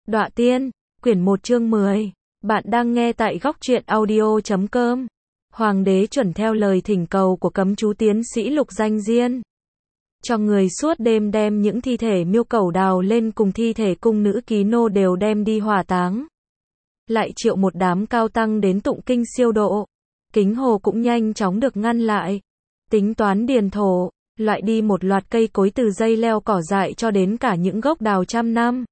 Đọa tiên, quyển 1 chương 10. Bạn đang nghe tại góc truyện audio.com. Hoàng đế chuẩn theo lời thỉnh cầu của cấm chú tiến sĩ Lục Danh Diên. Cho người suốt đêm đem những thi thể miêu cẩu đào lên cùng thi thể cung nữ ký nô đều đem đi hỏa táng. Lại triệu một đám cao tăng đến tụng kinh siêu độ. Kính hồ cũng nhanh chóng được ngăn lại. Tính toán điền thổ, loại đi một loạt cây cối từ dây leo cỏ dại cho đến cả những gốc đào trăm năm.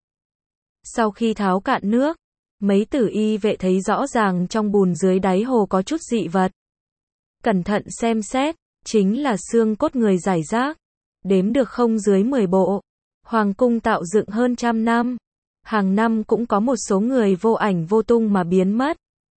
Sau khi tháo cạn nước, mấy tử y vệ thấy rõ ràng trong bùn dưới đáy hồ có chút dị vật. Cẩn thận xem xét, chính là xương cốt người rải rác, đếm được không dưới 10 bộ. Hoàng cung tạo dựng hơn trăm năm, hàng năm cũng có một số người vô ảnh vô tung mà biến mất.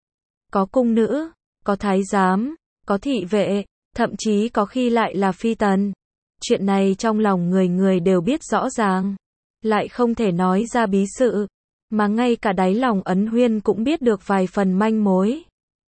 Có cung nữ, có thái giám, có thị vệ, thậm chí có khi lại là phi tần. Chuyện này trong lòng người người đều biết rõ ràng, lại không thể nói ra bí sự, mà ngay cả đáy lòng Ấn Huyên cũng biết được vài phần manh mối.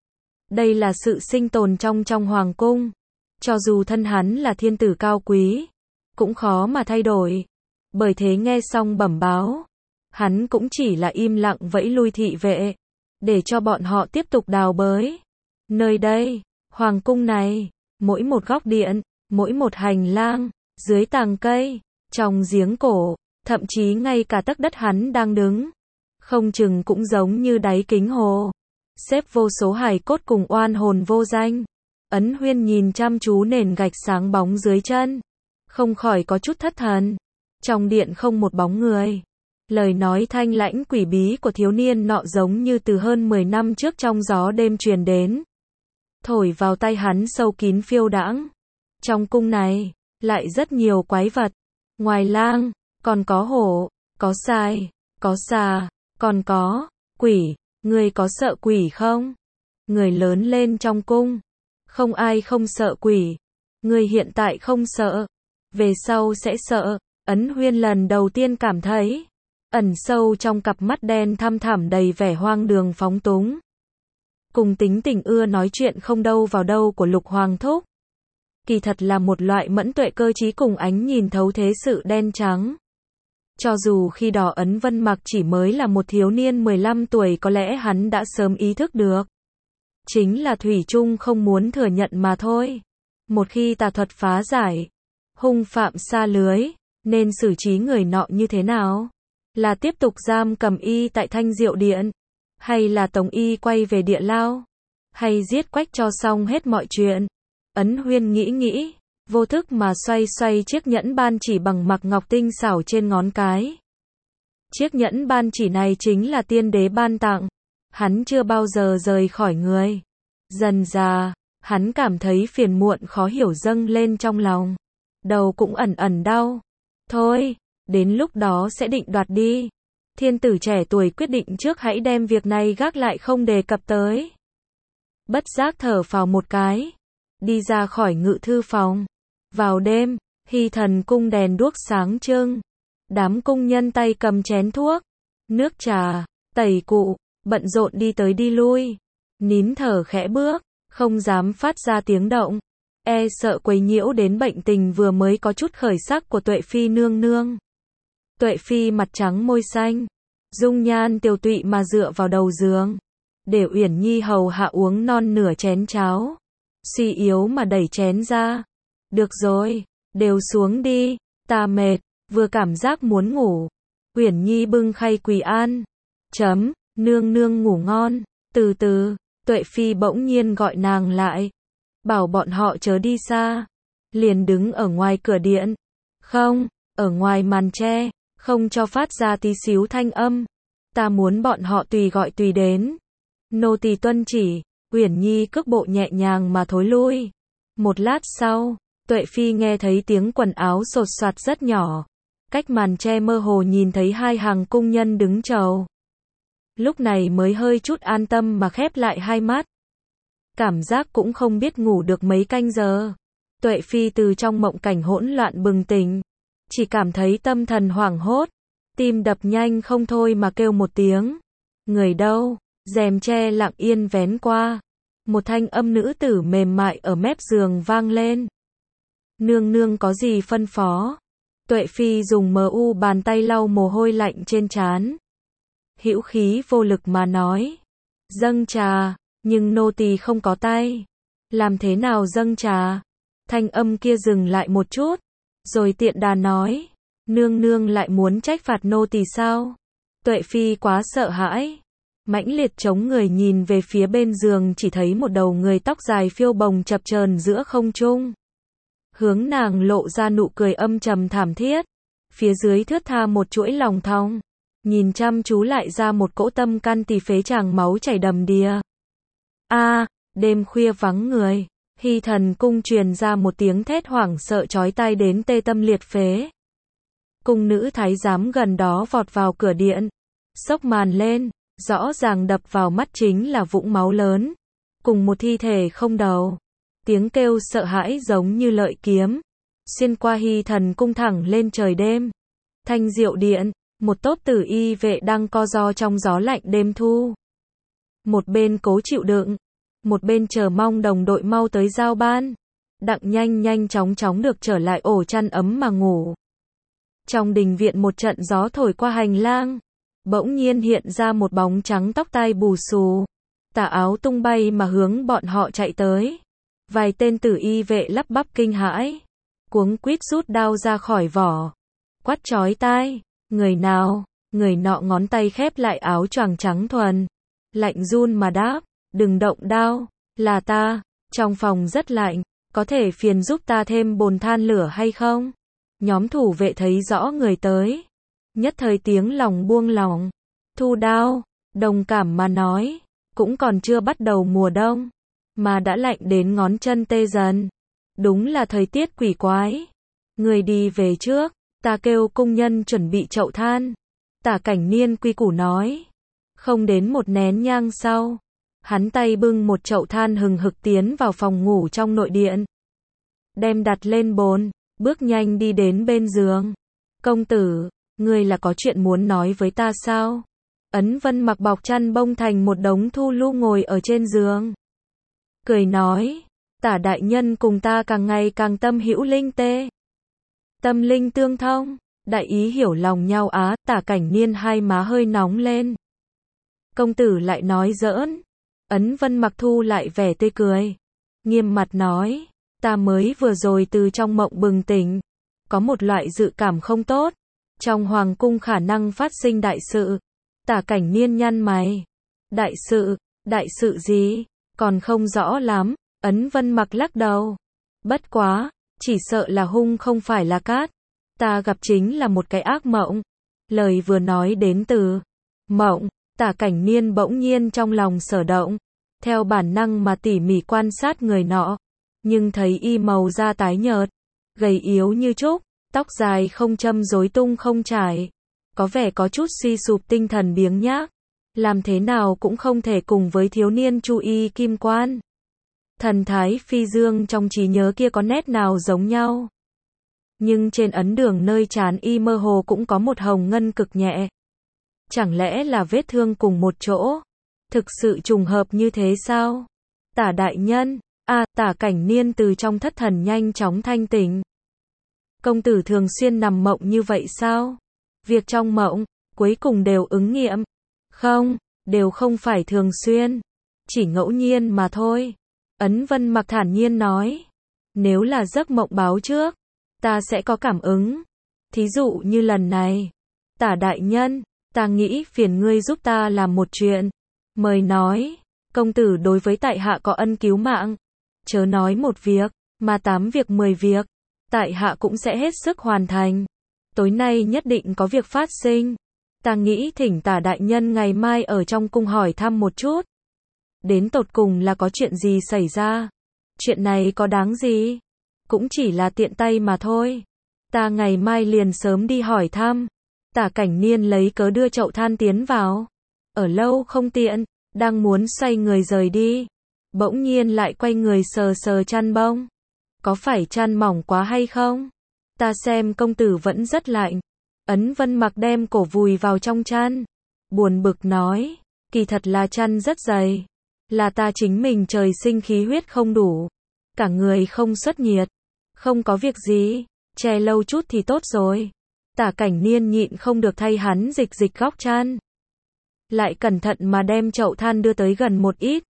Đây là sự sinh tồn trong hoàng cung, cho dù thân hắn là thiên tử cao quý, cũng khó mà thay đổi. Bởi thế nghe xong bẩm báo, hắn cũng chỉ là im lặng vẫy lui thị vệ, để cho bọn họ tiếp tục đào bới. Nơi đây, hoàng cung này, mỗi một góc điện, mỗi một hành lang, dưới tàng cây, trong giếng cổ, thậm chí ngay cả tấc đất hắn đang đứng, không chừng cũng giống như đáy kính hồ, xếp vô số hài cốt cùng oan hồn vô danh. Ấn Huyên nhìn chăm chú nền gạch sáng bóng dưới chân, không khỏi có chút thất thần. Trong điện không một bóng người. Lời nói thanh lãnh quỷ bí của thiếu niên nọ giống như từ hơn 10 năm trước trong gió đêm truyền đến, thổi vào tai hắn sâu kín phiêu đãng. Trong cung này, lại rất nhiều quái vật. Ngoài lang, còn có hổ, có sai, có xà, còn có quỷ. Người có sợ quỷ không? Người lớn lên trong cung, không ai không sợ quỷ. Người hiện tại không sợ, về sau sẽ sợ. Ấn Huyên lần đầu tiên cảm thấy, ẩn sâu trong cặp mắt đen thăm thẳm đầy vẻ hoang đường phóng túng, cùng tính tình ưa nói chuyện không đâu vào đâu của Lục Hoàng thúc, kỳ thật là một loại mẫn tuệ cơ trí cùng ánh nhìn thấu thế sự đen trắng. Cho dù khi đó Ấn Vân Mặc chỉ mới là một thiếu niên 15 tuổi, có lẽ hắn đã sớm ý thức được, chính là thủy chung không muốn thừa nhận mà thôi. Một khi tà thuật phá giải, hung phạm sa lưới, nên xử trí người nọ như thế nào? Là tiếp tục giam cầm y tại Thanh Diệu Điện, hay là tống y quay về địa lao, hay giết quách cho xong hết mọi chuyện? Ấn Huyên nghĩ, vô thức mà xoay chiếc nhẫn ban chỉ bằng mặc ngọc tinh xảo trên ngón cái. Chiếc nhẫn ban chỉ này chính là tiên đế ban tặng, hắn chưa bao giờ rời khỏi người. Dần dà, hắn cảm thấy phiền muộn khó hiểu dâng lên trong lòng, đầu cũng ẩn đau. Thôi, đến lúc đó sẽ định đoạt đi. Thiên tử trẻ tuổi quyết định trước hãy đem việc này gác lại không đề cập tới. Bất giác thở phào một cái, đi ra khỏi ngự thư phòng. Vào đêm, Hy Thần cung đèn đuốc sáng trưng, đám cung nhân tay cầm chén thuốc, nước trà, tẩy cụ, bận rộn đi tới đi lui, nín thở khẽ bước, không dám phát ra tiếng động, e sợ quấy nhiễu đến bệnh tình vừa mới có chút khởi sắc của Tuệ Phi nương nương. Tuệ Phi mặt trắng môi xanh, dung nhan tiều tụy mà dựa vào đầu giường, để Uyển Nhi hầu hạ uống non nửa chén cháo, suy yếu mà đẩy chén ra. Được rồi, đều xuống đi, ta mệt, vừa cảm giác muốn ngủ. Uyển Nhi bưng khay quỳ an. Nương nương ngủ ngon. Từ từ, Tuệ Phi bỗng nhiên gọi nàng lại, bảo bọn họ chớ đi xa. Liền đứng ở ngoài cửa điện. Không, ở ngoài màn tre, không cho phát ra tí xíu thanh âm. Ta muốn bọn họ tùy gọi tùy đến. Nô tỳ tuân chỉ. Uyển Nhi cước bộ nhẹ nhàng mà thối lui. Một lát sau, Tuệ Phi nghe thấy tiếng quần áo sột soạt rất nhỏ. Cách màn tre mơ hồ nhìn thấy hai hàng cung nhân đứng chầu. Lúc này mới hơi chút an tâm mà khép lại hai mắt. Cảm giác cũng không biết ngủ được mấy canh giờ. Tuệ Phi từ trong mộng cảnh hỗn loạn bừng tỉnh, chỉ cảm thấy tâm thần hoảng hốt, tim đập nhanh không thôi mà kêu một tiếng. Người đâu? Rèm tre lặng yên vén qua. Một thanh âm nữ tử mềm mại ở mép giường vang lên. Nương nương có gì phân phó? Tuệ Phi dùng bàn tay lau mồ hôi lạnh trên trán. hữu khí vô lực mà nói. Dâng trà, nhưng nô tỳ không có tay. Làm thế nào dâng trà? Thanh âm kia dừng lại một chút, rồi tiện đà nói, nương nương lại muốn trách phạt nô tỳ sao? Tuệ Phi quá sợ hãi, mãnh liệt chống người nhìn về phía bên giường, chỉ thấy một đầu người tóc dài phiêu bồng chập chờn giữa không trung. Hướng nàng lộ ra nụ cười âm trầm thảm thiết, phía dưới thướt tha một chuỗi lòng thong, nhìn chăm chú lại ra một cỗ tâm can tỳ phế tràng máu chảy đầm đìa. A, đêm khuya vắng người, Hy Thần cung truyền ra một tiếng thét hoảng sợ chói tai đến tê tâm liệt phế. Cung nữ thái giám gần đó vọt vào cửa điện, xốc màn lên, rõ ràng đập vào mắt chính là vũng máu lớn, cùng một thi thể không đầu. Tiếng kêu sợ hãi giống như lợi kiếm, xuyên qua Hy Thần cung thẳng lên trời đêm. Thanh Diệu điện, một tốp tử y vệ đang co ro trong gió lạnh đêm thu. Một bên cố chịu đựng, một bên chờ mong đồng đội mau tới giao ban, đặng nhanh nhanh chóng chóng được trở lại ổ chăn ấm mà ngủ. Trong đình viện một trận gió thổi qua hành lang, bỗng nhiên hiện ra một bóng trắng tóc tai bù xù, tà áo tung bay mà hướng bọn họ chạy tới. Vài tên tử y vệ lắp bắp kinh hãi, cuống quýt rút đao ra khỏi vỏ, quát chói tai, người nào? Người nọ ngón tay khép lại áo choàng trắng thuần, lạnh run mà đáp, đừng động đao, là ta, trong phòng rất lạnh, có thể phiền giúp ta thêm bồn than lửa hay không? Nhóm thủ vệ thấy rõ người tới, nhất thời tiếng lòng buông lỏng, thu đao, đồng cảm mà nói, cũng còn chưa bắt đầu mùa đông, mà đã lạnh đến ngón chân tê dần. Đúng là thời tiết quỷ quái. Người đi về trước, ta kêu cung nhân chuẩn bị chậu than. Tả Cảnh Niên quy củ nói. Không đến một nén nhang sau, hắn tay bưng một chậu than hừng hực tiến vào phòng ngủ trong nội điện. Đem đặt lên bồn, bước nhanh đi đến bên giường. Công tử, ngươi là có chuyện muốn nói với ta sao? Ấn Vân mặc bọc chăn bông thành một đống thu lu ngồi ở trên giường. Cười nói, Tả đại nhân cùng ta càng ngày càng tâm hữu linh tê. Tâm linh tương thông, đại ý hiểu lòng nhau á. Tả Cảnh Niên hai má hơi nóng lên. Công tử lại nói giỡn. Ấn Vân mặc thu lại vẻ tươi cười, nghiêm mặt nói, ta mới vừa rồi từ trong mộng bừng tỉnh, có một loại dự cảm không tốt, trong hoàng cung khả năng phát sinh đại sự. Tả Cảnh Niên nhăn mày, đại sự gì, còn không rõ lắm. Ấn Vân mặc lắc đầu, bất quá, chỉ sợ là hung không phải là cát, ta gặp chính là một cái ác mộng. Lời vừa nói đến từ mộng, Tả Cảnh Niên bỗng nhiên trong lòng sở động, theo bản năng mà tỉ mỉ quan sát người nọ, nhưng thấy y màu da tái nhợt, gầy yếu như trúc, tóc dài không châm rối tung không trải, có vẻ có chút suy sụp, tinh thần biếng nhác, làm thế nào cũng không thể cùng với thiếu niên Chu Y Kim Quan. Thần thái phi dương trong trí nhớ kia có nét nào giống nhau. Nhưng trên ấn đường nơi trán y mơ hồ cũng có một hồng ngân cực nhẹ. Chẳng lẽ là vết thương cùng một chỗ? Thực sự trùng hợp như thế sao? Tả đại nhân, Tả Cảnh Niên từ trong thất thần nhanh chóng thanh tỉnh. Công tử thường xuyên nằm mộng như vậy sao? Việc trong mộng, cuối cùng đều ứng nghiệm. Không, đều không phải thường xuyên. Chỉ ngẫu nhiên mà thôi. Ấn Vân mặc thản nhiên nói. Nếu là giấc mộng báo trước, ta sẽ có cảm ứng. Thí dụ như lần này. Tả đại nhân, ta nghĩ phiền ngươi giúp ta làm một chuyện. Mời nói, công tử đối với tại hạ có ân cứu mạng. Chớ nói một việc, mà 8 việc 10 việc. Tại hạ cũng sẽ hết sức hoàn thành. Tối nay nhất định có việc phát sinh. Ta nghĩ thỉnh Tả đại nhân ngày mai ở trong cung hỏi thăm một chút. Đến tột cùng là có chuyện gì xảy ra? Chuyện này có đáng gì? Cũng chỉ là tiện tay mà thôi. Ta ngày mai liền sớm đi hỏi thăm. Tả Cảnh Niên lấy cớ đưa chậu than tiến vào. Ở lâu không tiện, đang muốn xoay người rời đi. Bỗng nhiên lại quay người sờ sờ chăn bông. Có phải chăn mỏng quá hay không? Ta xem công tử vẫn rất lạnh. Ấn Vân mặc đem cổ vùi vào trong chăn. Buồn bực nói, kỳ thật là chăn rất dày. Là ta chính mình trời sinh khí huyết không đủ. Cả người không xuất nhiệt. Không có việc gì, che lâu chút thì tốt rồi. Tả Cảnh Niên nhịn không được thay hắn dịch dịch góc chăn. lại cẩn thận mà đem chậu than đưa tới gần một ít.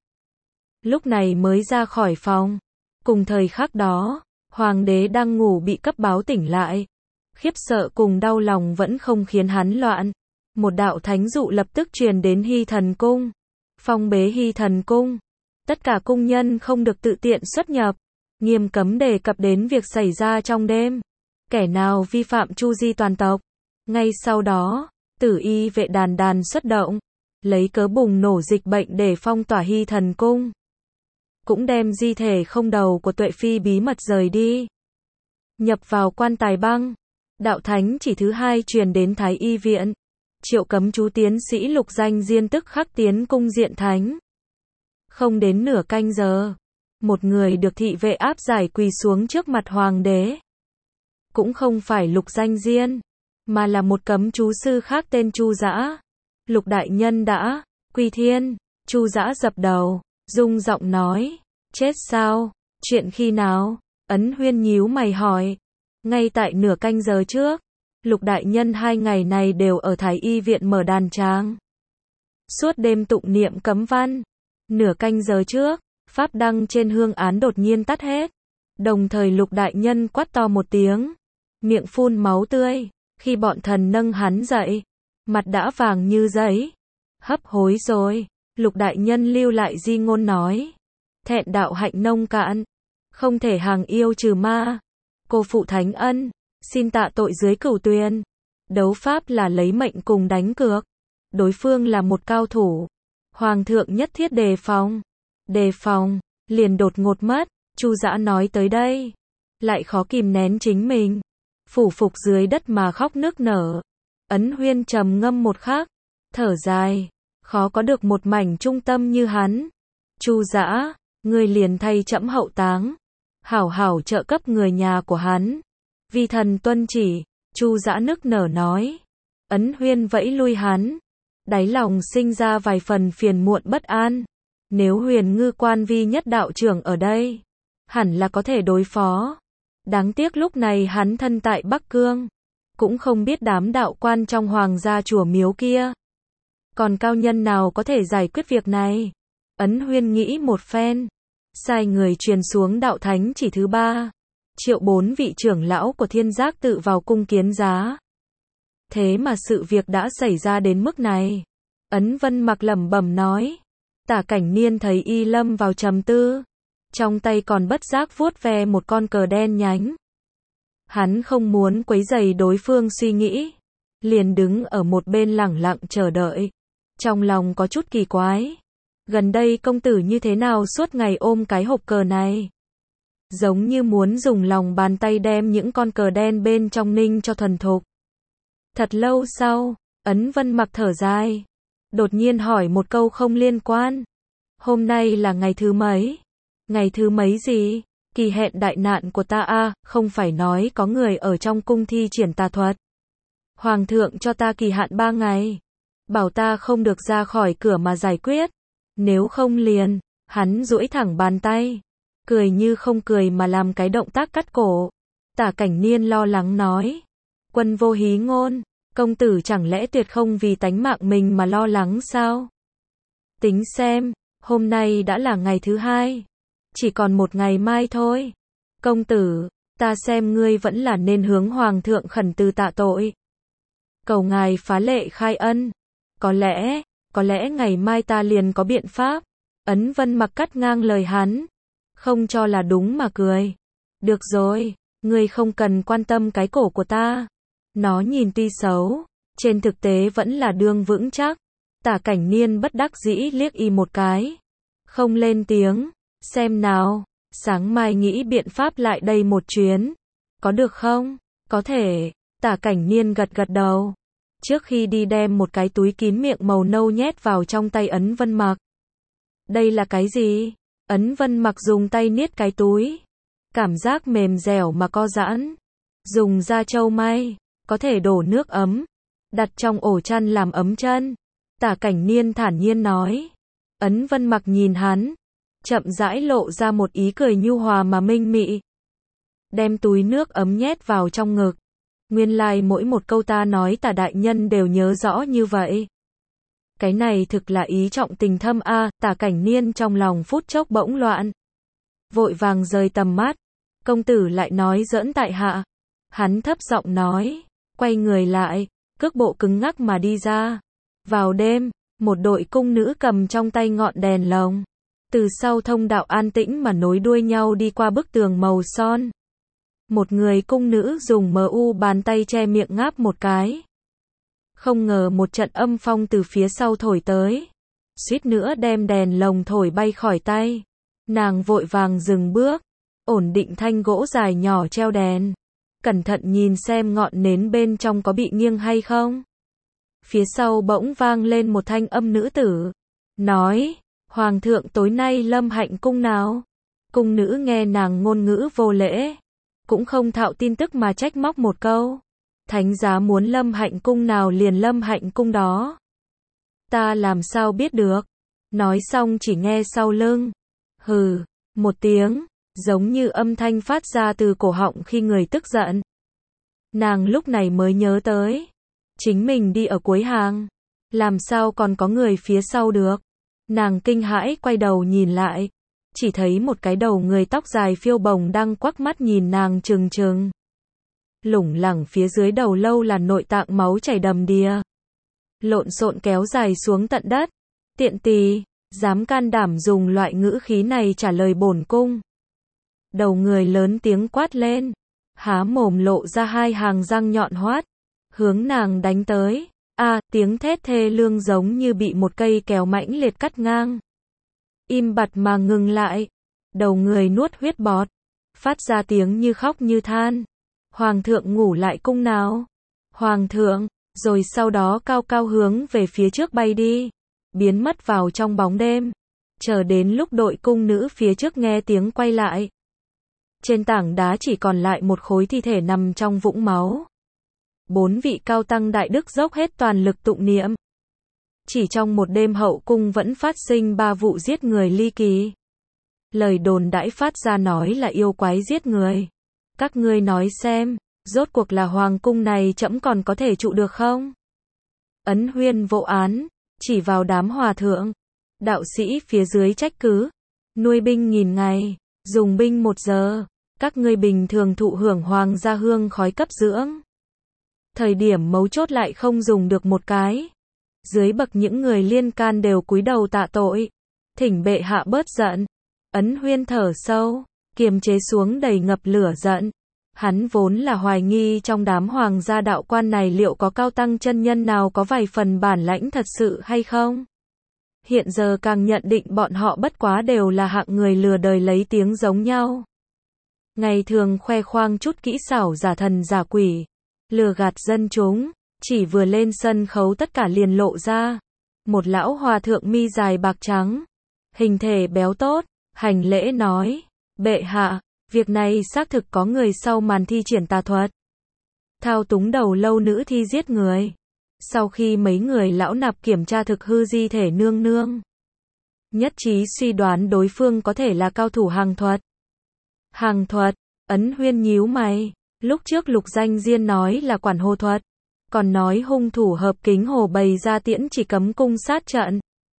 Lúc này mới ra khỏi phòng. Cùng thời khắc đó, hoàng đế đang ngủ bị cấp báo tỉnh lại. Khiếp sợ cùng đau lòng vẫn không khiến hắn loạn. Một đạo thánh dụ lập tức truyền đến Hy Thần Cung. Phong bế Hy Thần Cung. Tất cả cung nhân không được tự tiện xuất nhập. Nghiêm cấm đề cập đến việc xảy ra trong đêm. Kẻ nào vi phạm chu di toàn tộc. Ngay sau đó, Tử Y vệ đàn đàn xuất động. Lấy cớ bùng nổ dịch bệnh để phong tỏa Hy Thần Cung. Cũng đem di thể không đầu của Tuệ Phi bí mật rời đi. Nhập vào quan tài băng. Đạo thánh chỉ thứ hai truyền đến Thái Y viện. Triệu cấm chú tiến sĩ Lục Danh Diên tức khắc tiến cung diện thánh. Không đến nửa canh giờ, một người được thị vệ áp giải quỳ xuống trước mặt hoàng đế. Cũng không phải Lục Danh Diên, mà là một cấm chú sư khác tên Chu Dã. Lục đại nhân đã quy thiên. Chu Dã dập đầu, rung giọng nói, chết sao? Chuyện khi nào? Ấn Huyên nhíu mày hỏi. Ngay tại nửa canh giờ trước. Lục đại nhân 2 ngày này đều ở Thái Y viện mở đàn tràng. Suốt đêm tụng niệm cấm văn. Nửa canh giờ trước, pháp đăng trên hương án đột nhiên tắt hết. Đồng thời Lục đại nhân quát to một tiếng, miệng phun máu tươi. Khi bọn thần nâng hắn dậy, mặt đã vàng như giấy. Hấp hối rồi. Lục đại nhân lưu lại di ngôn nói, thẹn đạo hạnh nông cạn, không thể hàng yêu trừ ma. Cô phụ thánh ân, xin tạ tội dưới cửu tuyền. Đấu pháp là lấy mệnh cùng đánh cược. Đối phương là một cao thủ. Hoàng thượng nhất thiết đề phòng. Đề phòng, liền đột ngột mất. Chu Dã nói tới đây, lại khó kìm nén chính mình. Phủ phục dưới đất mà khóc nức nở. Ấn Huyên trầm ngâm một khắc, thở dài, khó có được một mảnh trung tâm như hắn. Chu Dã, ngươi liền thay trẫm hậu táng. Hảo hảo trợ cấp người nhà của hắn. Vi thần tuân chỉ. Chu Dã nức nở nói. Ấn Huyên vẫy lui hắn. Đáy lòng sinh ra vài phần phiền muộn bất an. Nếu Huyền Ngư quan vi nhất đạo trưởng ở đây, hẳn là có thể đối phó. Đáng tiếc lúc này hắn thân tại Bắc Cương, cũng không biết đám đạo quan trong hoàng gia chùa miếu kia. Còn cao nhân nào có thể giải quyết việc này? Ấn Huyên nghĩ một phen, sai người truyền xuống đạo thánh chỉ thứ 3. Triệu 4 vị trưởng lão của Thiên Giác tự vào cung kiến giá. Thế mà sự việc đã xảy ra đến mức này. Ấn Vân Mặc lẩm bẩm nói. Tả Cảnh Niên thấy y lâm vào trầm tư, trong tay còn bất giác vuốt ve một con cờ đen nhánh. Hắn không muốn quấy rầy đối phương suy nghĩ, liền đứng ở một bên lẳng lặng chờ đợi. Trong lòng có chút kỳ quái, gần đây công tử như thế nào suốt ngày ôm cái hộp cờ này? Giống như muốn dùng lòng bàn tay đem những con cờ đen bên trong ninh cho thuần thục. Thật lâu sau, Ấn Vân Mặc thở dài, đột nhiên hỏi một câu không liên quan. Hôm nay là ngày thứ mấy? Ngày thứ mấy gì? Kỳ hẹn đại nạn của ta a, không phải nói có người ở trong cung thi triển tà thuật. Hoàng thượng cho ta kỳ hạn 3 ngày. Bảo ta không được ra khỏi cửa mà giải quyết. Nếu không liền, hắn duỗi thẳng bàn tay. Cười như không cười mà làm cái động tác cắt cổ. Tả Cảnh Niên lo lắng nói. Quân vô hí ngôn, công tử chẳng lẽ tuyệt không vì tánh mạng mình mà lo lắng sao? Tính xem, hôm nay đã là ngày thứ 2. Chỉ còn một ngày mai thôi. Công tử, ta xem ngươi vẫn là nên hướng hoàng thượng khẩn từ tạ tội. Cầu ngài phá lệ khai ân. Có lẽ ngày mai ta liền có biện pháp. Ấn Vân Mặc cắt ngang lời hắn. Không cho là đúng mà cười. Được rồi, ngươi không cần quan tâm cái cổ của ta. Nó nhìn tuy xấu, trên thực tế vẫn là đương vững chắc. Tả Cảnh Niên bất đắc dĩ liếc y một cái. Không lên tiếng, xem nào, sáng mai nghĩ biện pháp lại đây một chuyến. Có được không? Có thể. Tả Cảnh Niên gật gật đầu. Trước khi đi đem một cái túi kín miệng màu nâu nhét vào trong tay Ấn Vân Mặc. Đây là cái gì? Ấn Vân Mặc dùng tay niết cái túi. Cảm giác mềm dẻo mà co giãn. Dùng da trâu may, có thể đổ nước ấm. Đặt trong ổ chăn làm ấm chân. Tả Cảnh Niên thản nhiên nói. Ấn Vân Mặc nhìn hắn, chậm rãi lộ ra một ý cười nhu hòa mà minh mị. Đem túi nước ấm nhét vào trong ngực. Nguyên lai mỗi một câu ta nói Tả đại nhân đều nhớ rõ như vậy. Cái này thực là ý trọng tình thâm a. Tả Cảnh Niên trong lòng phút chốc bỗng loạn. Vội vàng rời tầm mắt. Công tử lại nói giỡn tại hạ. Hắn thấp giọng nói. Quay người lại. Cước bộ cứng ngắc mà đi ra. Vào đêm, một đội cung nữ cầm trong tay ngọn đèn lồng. Từ sau thông đạo an tĩnh mà nối đuôi nhau đi qua bức tường màu son. Một người cung nữ dùng bàn tay che miệng ngáp một cái. Không ngờ một trận âm phong từ phía sau thổi tới. Suýt nữa đem đèn lồng thổi bay khỏi tay. Nàng vội vàng dừng bước. Ổn định thanh gỗ dài nhỏ treo đèn. Cẩn thận nhìn xem ngọn nến bên trong có bị nghiêng hay không. Phía sau bỗng vang lên một thanh âm nữ tử. Nói, Hoàng thượng tối nay lâm hạnh cung nào? Cung nữ nghe nàng ngôn ngữ vô lễ. Cũng không thạo tin tức mà trách móc một câu. Thánh giá muốn lâm hạnh cung nào liền lâm hạnh cung đó. Ta làm sao biết được? Nói xong chỉ nghe sau lưng. Hừ, một tiếng, giống như âm thanh phát ra từ cổ họng khi người tức giận. Nàng lúc này mới nhớ tới. Chính mình đi ở cuối hàng. Làm sao còn có người phía sau được? Nàng kinh hãi quay đầu nhìn lại. Chỉ thấy một cái đầu người tóc dài phiêu bồng đang quắc mắt nhìn nàng trừng trừng. Lủng lẳng phía dưới đầu lâu là nội tạng máu chảy đầm đìa. Lộn xộn kéo dài xuống tận đất. Tiện tỳ, dám can đảm dùng loại ngữ khí này trả lời bổn cung. Đầu người lớn tiếng quát lên. Há mồm lộ ra hai hàng răng nhọn hoắt. Hướng nàng đánh tới. Tiếng thét thê lương giống như bị một cây kéo mãnh liệt cắt ngang. Im bặt mà ngừng lại. Đầu người nuốt huyết bọt. Phát ra tiếng như khóc như than. Hoàng thượng ngủ lại cung nào? Hoàng thượng, rồi sau đó cao cao hướng về phía trước bay đi. Biến mất vào trong bóng đêm. Chờ đến lúc đội cung nữ phía trước nghe tiếng quay lại. Trên tảng đá chỉ còn lại một khối thi thể nằm trong vũng máu. 4 vị cao tăng đại đức dốc hết toàn lực tụng niệm. Chỉ trong một đêm hậu cung vẫn phát sinh 3 vụ giết người ly kỳ. Lời đồn đãi phát ra nói là yêu quái giết người. Các ngươi nói xem, rốt cuộc là hoàng cung này trẫm còn có thể trụ được không? Ấn Huyên vô án, chỉ vào đám hòa thượng. Đạo sĩ phía dưới trách cứ. Nuôi binh nghìn ngày, dùng binh 1 giờ. Các ngươi bình thường thụ hưởng hoàng gia hương khói cấp dưỡng. Thời điểm mấu chốt lại không dùng được một cái. Dưới bậc những người liên can đều cúi đầu tạ tội. Thỉnh bệ hạ bớt giận. Ấn Huyên thở sâu, kiềm chế xuống đầy ngập lửa giận. Hắn vốn là hoài nghi trong đám hoàng gia đạo quan này liệu có cao tăng chân nhân nào có vài phần bản lãnh thật sự hay không. Hiện giờ càng nhận định bọn họ bất quá đều là hạng người lừa đời lấy tiếng giống nhau. Ngày thường khoe khoang chút kỹ xảo giả thần giả quỷ, lừa gạt dân chúng, chỉ vừa lên sân khấu tất cả liền lộ ra. Một lão hòa thượng mi dài bạc trắng, hình thể béo tốt, hành lễ nói, bệ hạ, việc này xác thực có người sau màn thi triển tà thuật. Thao túng đầu lâu nữ thi giết người. Sau khi mấy người lão nạp kiểm tra thực hư di thể nương nương, nhất trí suy đoán đối phương có thể là cao thủ hàng thuật. Hàng thuật, Ấn Huyên nhíu mày, lúc trước Lục Danh Diên nói là quản hồ thuật, còn nói hung thủ hợp kính hồ bày ra tiễn chỉ cấm cung sát trận.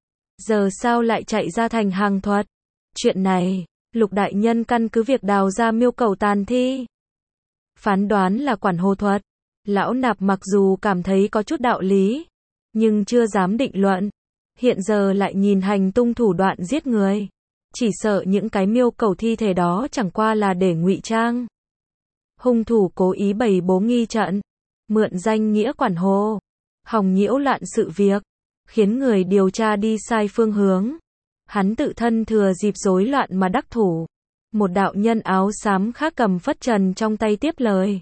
Giờ sao lại chạy ra thành hàng thuật? Chuyện này, Lục đại nhân căn cứ việc đào ra miêu cầu tàn thi, phán đoán là quản hồ thuật. Lão nạp mặc dù cảm thấy có chút đạo lý, nhưng chưa dám định luận. Hiện giờ lại nhìn hành tung thủ đoạn giết người, chỉ sợ những cái miêu cầu thi thể đó chẳng qua là để ngụy trang. Hung thủ cố ý bày bố nghi trận, mượn danh nghĩa quản hồ, hòng nhiễu loạn sự việc, khiến người điều tra đi sai phương hướng. Hắn tự thân thừa dịp rối loạn mà đắc thủ. Một đạo nhân áo xám khác cầm phất trần trong tay tiếp lời.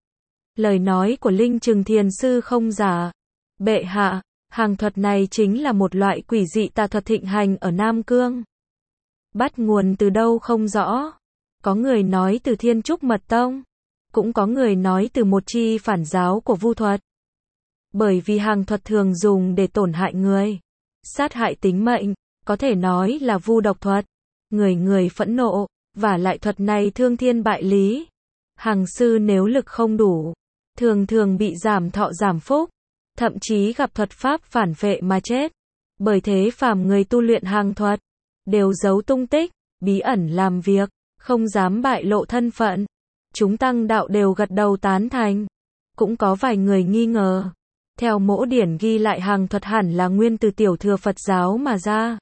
Lời nói của Linh Trừng Thiền Sư không giả. Bệ hạ, hàng thuật này chính là một loại quỷ dị tà thuật thịnh hành ở Nam Cương. Bắt nguồn từ đâu không rõ. Có người nói từ Thiên Trúc Mật Tông, cũng có người nói từ một chi phản giáo của Vu thuật. Bởi vì hàng thuật thường dùng để tổn hại người, sát hại tính mệnh, có thể nói là vu độc thuật. Người người phẫn nộ, và lại thuật này thương thiên bại lý. Hàng sư nếu lực không đủ, thường thường bị giảm thọ giảm phúc, thậm chí gặp thuật pháp phản vệ mà chết. Bởi thế phàm người tu luyện hàng thuật, đều giấu tung tích, bí ẩn làm việc, không dám bại lộ thân phận. Chúng tăng đạo đều gật đầu tán thành. Cũng có vài người nghi ngờ. Theo mỗ điển ghi lại hàng thuật hẳn là nguyên từ tiểu thừa Phật giáo mà ra.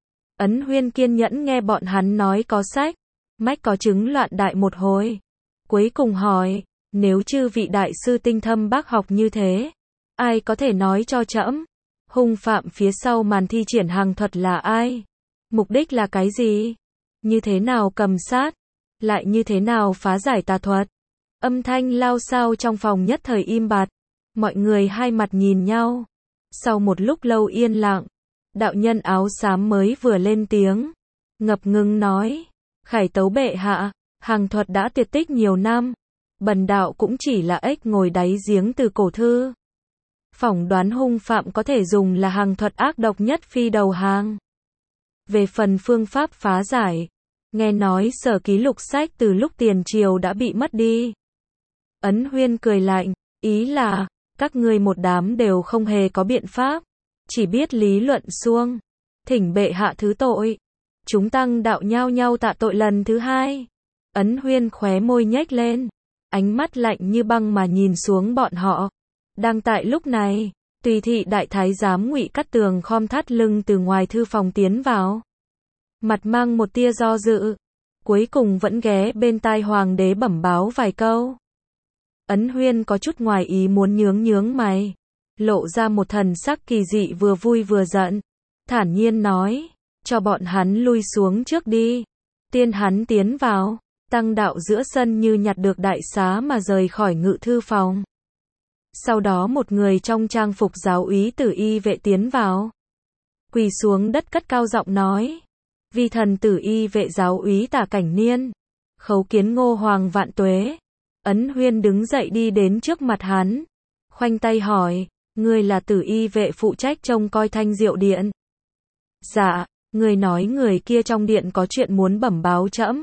Ấn Huyên kiên nhẫn nghe bọn hắn nói có sách, mách có chứng loạn đại một hồi. Cuối cùng hỏi, nếu chư vị đại sư tinh thâm bác học như thế, ai có thể nói cho trẫm, hung phạm phía sau màn thi triển hàng thuật là ai? Mục đích là cái gì? Như thế nào cầm sát? Lại như thế nào phá giải tà thuật? Âm thanh lao xao trong phòng nhất thời im bặt. Mọi người hai mặt nhìn nhau. Sau một lúc lâu yên lặng, đạo nhân áo xám mới vừa lên tiếng, ngập ngừng nói, Khải tấu bệ hạ, hàng thuật đã tuyệt tích nhiều năm, bần đạo cũng chỉ là ếch ngồi đáy giếng từ cổ thư. Phỏng đoán hung phạm có thể dùng là hàng thuật ác độc nhất phi đầu hàng. Về phần phương pháp phá giải, nghe nói sở ký lục sách từ lúc tiền triều đã bị mất đi. Ấn Huyên cười lạnh, ý là, các ngươi một đám đều không hề có biện pháp, chỉ biết lý luận suông, thỉnh bệ hạ thứ tội. Chúng tăng đạo nhao nhao tạ tội lần thứ hai. Ấn Huyên khóe môi nhếch lên, ánh mắt lạnh như băng mà nhìn xuống bọn họ. Đang tại lúc này, tùy thị đại thái giám Ngụy Cát Tường khom thắt lưng từ ngoài thư phòng tiến vào. Mặt mang một tia do dự, cuối cùng vẫn ghé bên tai hoàng đế bẩm báo vài câu. Ấn Huyên có chút ngoài ý muốn nhướng mày, lộ ra một thần sắc kỳ dị vừa vui vừa giận, thản nhiên nói, cho bọn hắn lui xuống trước đi. Tiên hắn tiến vào, tăng đạo giữa sân như nhặt được đại xá mà rời khỏi ngự thư phòng. Sau đó một người trong trang phục giáo úy tử y vệ tiến vào, quỳ xuống đất cất cao giọng nói, vi thần tử y vệ giáo úy Tả Cảnh Niên, khấu kiến Ngô Hoàng vạn tuế. Ấn Huyên đứng dậy đi đến trước mặt hắn, khoanh tay hỏi, ngươi là tử y vệ phụ trách trông coi Thanh Diệu Điện? Dạ, người nói người kia trong điện có chuyện muốn bẩm báo trẫm.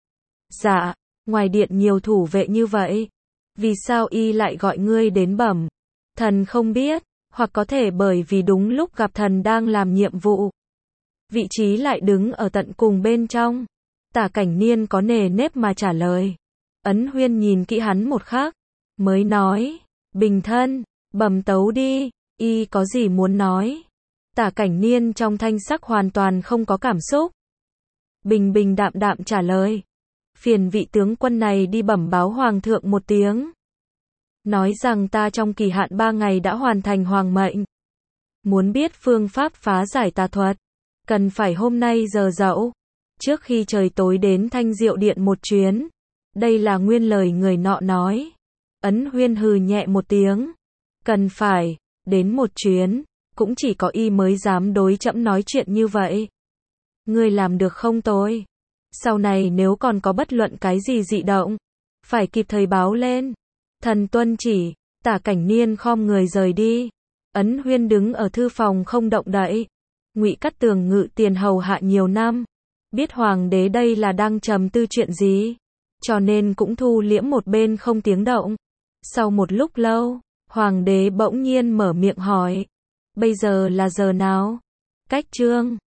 Dạ, ngoài điện nhiều thủ vệ như vậy, vì sao y lại gọi ngươi đến bẩm? Thần không biết, hoặc có thể bởi vì đúng lúc gặp thần đang làm nhiệm vụ. Vị trí lại đứng ở tận cùng bên trong. Tả Cảnh Niên có nề nếp mà trả lời. Ấn Huyên nhìn kỹ hắn một khắc, mới nói, bình thân, bẩm tấu đi, y có gì muốn nói? Tả Cảnh Niên trong thanh sắc hoàn toàn không có cảm xúc. Bình bình đạm đạm trả lời, phiền vị tướng quân này đi bẩm báo hoàng thượng một tiếng. Nói rằng ta trong kỳ hạn 3 ngày đã hoàn thành hoàng mệnh. Muốn biết phương pháp phá giải tà thuật, cần phải hôm nay giờ dậu, trước khi trời tối đến Thanh Diệu Điện một chuyến. Đây là nguyên lời người nọ nói. Ấn Huyên hừ nhẹ một tiếng. Cần phải, đến một chuyến, cũng chỉ có y mới dám đối trẫm nói chuyện như vậy. Ngươi làm được không tôi? Sau này nếu còn có bất luận cái gì dị động, phải kịp thời báo lên. Thần tuân chỉ. Tả Cảnh Niên khom người rời đi. Ấn Huyên đứng ở thư phòng không động đậy. Ngụy Cát Tường ngự tiền hầu hạ nhiều năm, biết hoàng đế đây là đang trầm tư chuyện gì, cho nên cũng thu liễm một bên không tiếng động. Sau một lúc lâu, hoàng đế bỗng nhiên mở miệng hỏi, bây giờ là giờ nào? Cách chương